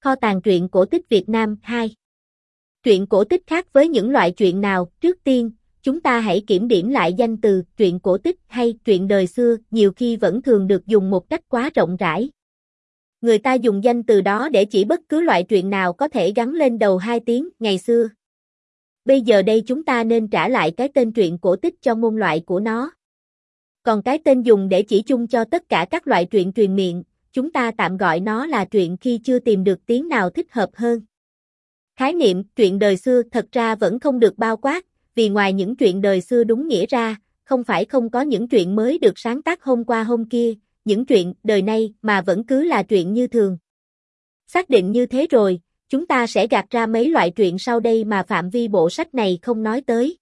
Kho tàng truyện cổ tích Việt Nam 2. Truyện cổ tích khác với những loại truyện nào? Trước tiên, chúng ta hãy kiểm điểm lại danh từ truyện cổ tích hay truyện đời xưa, nhiều khi vẫn thường được dùng một cách quá rộng rãi. Người ta dùng danh từ đó để chỉ bất cứ loại truyện nào có thể gắn lên đầu hai tiếng ngày xưa. Bây giờ đây chúng ta nên trả lại cái tên truyện cổ tích cho môn loại của nó. Còn cái tên dùng để chỉ chung cho tất cả các loại truyện truyền miệng, chúng ta tạm gọi nó là truyện khi chưa tìm được tiếng nào thích hợp hơn. Khái niệm truyện đời xưa thật ra vẫn không được bao quát, vì ngoài những truyện đời xưa đúng nghĩa ra, không phải không có những truyện mới được sáng tác hôm qua hôm kia, những truyện đời nay mà vẫn cứ là truyện như thường. Xác định như thế rồi, chúng ta sẽ gạt ra mấy loại truyện sau đây mà phạm vi bộ sách này không nói tới.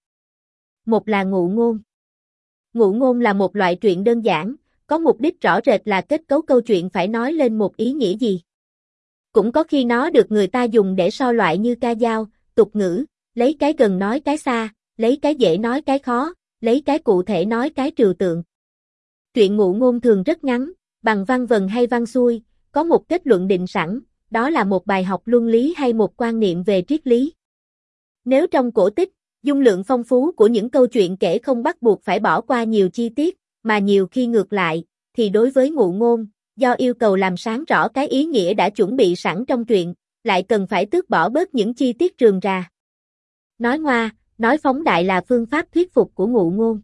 Một là ngụ ngôn. Ngụ ngôn là một loại truyện đơn giản, có mục đích rõ rệt là kết cấu câu chuyện phải nói lên một ý nghĩa gì. Cũng có khi nó được người ta dùng để so loại như ca dao, tục ngữ, lấy cái gần nói cái xa, lấy cái dễ nói cái khó, lấy cái cụ thể nói cái trừu tượng. Truyện ngụ ngôn thường rất ngắn, bằng văn vần hay văn xuôi, có một kết luận định sẵn, đó là một bài học luân lý hay một quan niệm về triết lý. Nếu trong cổ tích, dung lượng phong phú của những câu chuyện kể không bắt buộc phải bỏ qua nhiều chi tiết, mà nhiều khi ngược lại, thì đối với ngụ ngôn, do yêu cầu làm sáng rõ cái ý nghĩa đã chuẩn bị sẵn trong truyện, lại cần phải tước bỏ bớt những chi tiết rườm rà. Nói ngoa, nói phóng đại là phương pháp thuyết phục của ngụ ngôn.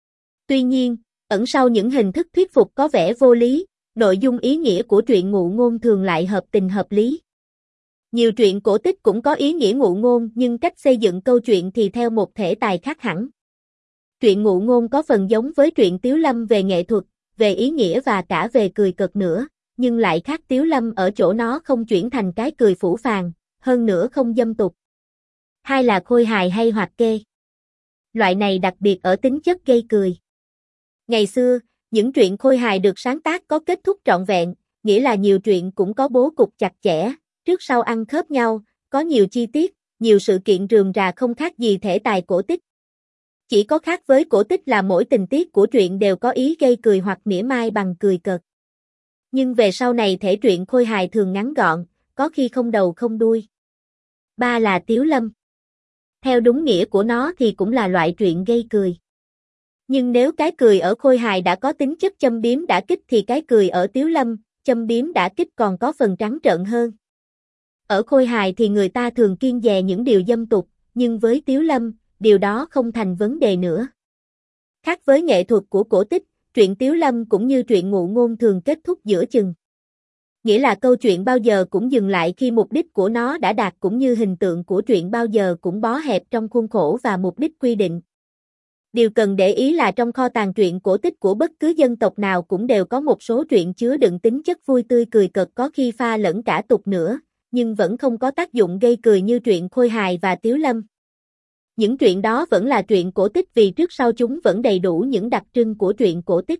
Tuy nhiên, ẩn sau những hình thức thuyết phục có vẻ vô lý, nội dung ý nghĩa của truyện ngụ ngôn thường lại hợp tình hợp lý. Nhiều truyện cổ tích cũng có ý nghĩa ngụ ngôn nhưng cách xây dựng câu chuyện thì theo một thể tài khác hẳn. Truyện ngụ ngôn có phần giống với truyện Tiếu Lâm về nghệ thuật, về ý nghĩa và cả về cười cợt nữa, nhưng lại khác Tiếu Lâm ở chỗ nó không chuyển thành cái cười phũ phàng, hơn nữa không dâm tục. Hai là khôi hài hay hoạt kê. Loại này đặc biệt ở tính chất gây cười. Ngày xưa, những truyện khôi hài được sáng tác có kết thúc trọn vẹn, nghĩa là nhiều truyện cũng có bố cục chặt chẽ, trước sau ăn khớp nhau, có nhiều chi tiết, nhiều sự kiện rườm rà không khác gì thể tài cổ tích. Chỉ có khác với cổ tích là mỗi tình tiết của truyện đều có ý gây cười hoặc mỉa mai bằng cười cợt. Nhưng về sau này thể truyện khôi hài thường ngắn gọn, có khi không đầu không đuôi. Ba là Tiếu Lâm. Theo đúng nghĩa của nó thì cũng là loại truyện gây cười. Nhưng nếu cái cười ở khôi hài đã có tính chất châm biếm đả kích thì cái cười ở Tiếu Lâm, châm biếm đả kích còn có phần trắng trợn hơn. Ở khôi hài thì người ta thường kiêng dè những điều dâm tục, nhưng với Tiếu Lâm, điều đó không thành vấn đề nữa. Khác với nghệ thuật của cổ tích, truyện Tiếu Lâm cũng như truyện ngụ ngôn thường kết thúc giữa chừng. Nghĩa là câu chuyện bao giờ cũng dừng lại khi mục đích của nó đã đạt cũng như hình tượng của truyện bao giờ cũng bó hẹp trong khuôn khổ và mục đích quy định. Điều cần để ý là trong kho tàng truyện cổ tích của bất cứ dân tộc nào cũng đều có một số truyện chứa đựng tính chất vui tươi cười cợt có khi pha lẫn cả tục nữa, nhưng vẫn không có tác dụng gây cười như truyện khôi hài và Tiếu Lâm. Những truyện đó vẫn là truyện cổ tích vì trước sau chúng vẫn đầy đủ những đặc trưng của truyện cổ tích.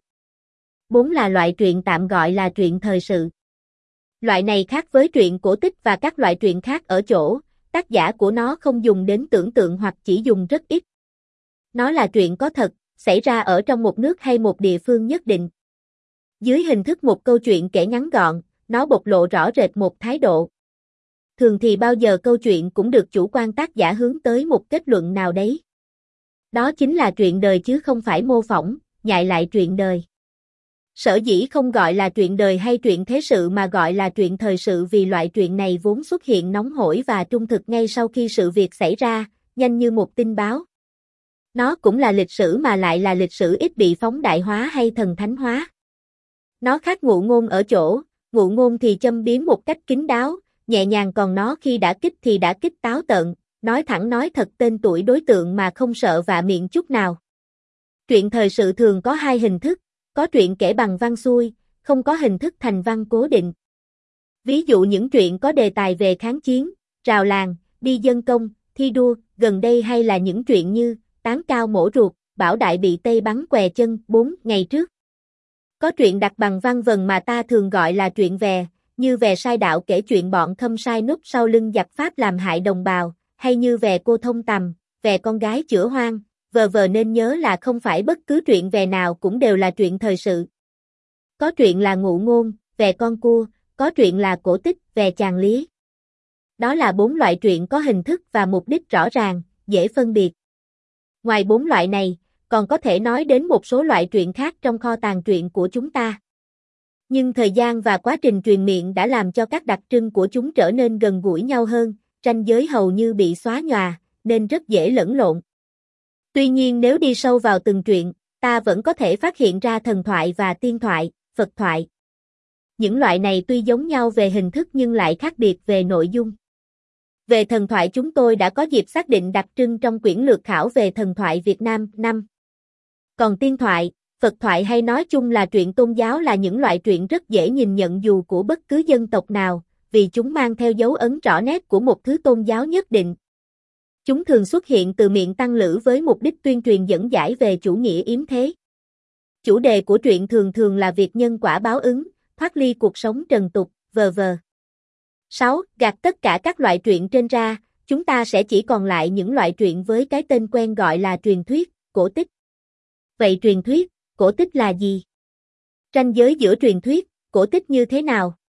4 là loại truyện tạm gọi là truyện thời sự. Loại này khác với truyện cổ tích và các loại truyện khác ở chỗ, tác giả của nó không dùng đến tưởng tượng hoặc chỉ dùng rất ít. Nó là truyện có thật, xảy ra ở trong một nước hay một địa phương nhất định. Dưới hình thức một câu chuyện kể ngắn gọn, nó bộc lộ rõ rệt một thái độ. Thường thì bao giờ câu chuyện cũng được chủ quan tác giả hướng tới một kết luận nào đấy. Đó chính là truyện đời chứ không phải mô phỏng, nhại lại truyện đời. Sở dĩ không gọi là truyện đời hay truyện thế sự mà gọi là truyện thời sự vì loại truyện này vốn xuất hiện nóng hổi và trung thực ngay sau khi sự việc xảy ra, nhanh như một tin báo. Nó cũng là lịch sử mà lại là lịch sử ít bị phóng đại hóa hay thần thánh hóa. Nó khác ngụ ngôn ở chỗ, ngụ ngôn thì châm biếm một cách kín đáo, nhẹ nhàng còn nó khi đã kích thì đã kích táo tợn, nói thẳng nói thật tên tuổi đối tượng mà không sợ vạ miệng chút nào. Truyện thời sự thường có hai hình thức, có truyện kể bằng văn xuôi, không có hình thức thành văn cố định. Ví dụ những truyện có đề tài về kháng chiến, rào làng, đi dân công, thi đua, gần đây hay là những truyện như Tán Cao Mổ Ruột, Bảo Đại bị Tây bắn què chân 4 ngày trước. Có truyện đặt bằng văn vần mà ta thường gọi là truyện vè, như Vè Sai Đạo kể chuyện bọn Khâm Sai núp sau lưng giặc Pháp làm hại đồng bào, hay như Vè Cô Thông Tằm, Vè Con Gái Chữa Hoang, nên nhớ là không phải bất cứ truyện vè nào cũng đều là truyện thời sự. Có truyện là ngụ ngôn, Vè Con Cua, có truyện là cổ tích, Vè Chàng Lía. Đó là 4 loại truyện có hình thức và mục đích rõ ràng, dễ phân biệt. Ngoài 4 loại này, còn có thể nói đến một số loại truyện khác trong kho tàng truyện của chúng ta. Nhưng thời gian và quá trình truyền miệng đã làm cho các đặc trưng của chúng trở nên gần gũi nhau hơn, ranh giới hầu như bị xóa nhòa, nên rất dễ lẫn lộn. Tuy nhiên nếu đi sâu vào từng truyện, ta vẫn có thể phát hiện ra thần thoại và tiên thoại, Phật thoại. Những loại này tuy giống nhau về hình thức nhưng lại khác biệt về nội dung. Về thần thoại chúng tôi đã có dịp xác định đặc trưng trong quyển lược khảo về thần thoại Việt Nam 5. Còn tiên thoại, Phật thoại hay nói chung là truyện tôn giáo là những loại truyện rất dễ nhìn nhận dù của bất cứ dân tộc nào, vì chúng mang theo dấu ấn rõ nét của một thứ tôn giáo nhất định. Chúng thường xuất hiện từ miệng tăng lữ với mục đích tuyên truyền dẫn giải về chủ nghĩa yếm thế. Chủ đề của truyện thường thường là việc nhân quả báo ứng, thoát ly cuộc sống trần tục, v.v. 6. Gạt tất cả các loại truyện trên ra, chúng ta sẽ chỉ còn lại những loại truyện với cái tên quen gọi là truyền thuyết, cổ tích. Vậy truyền thuyết, cổ tích là gì? Ranh giới giữa truyền thuyết, cổ tích như thế nào?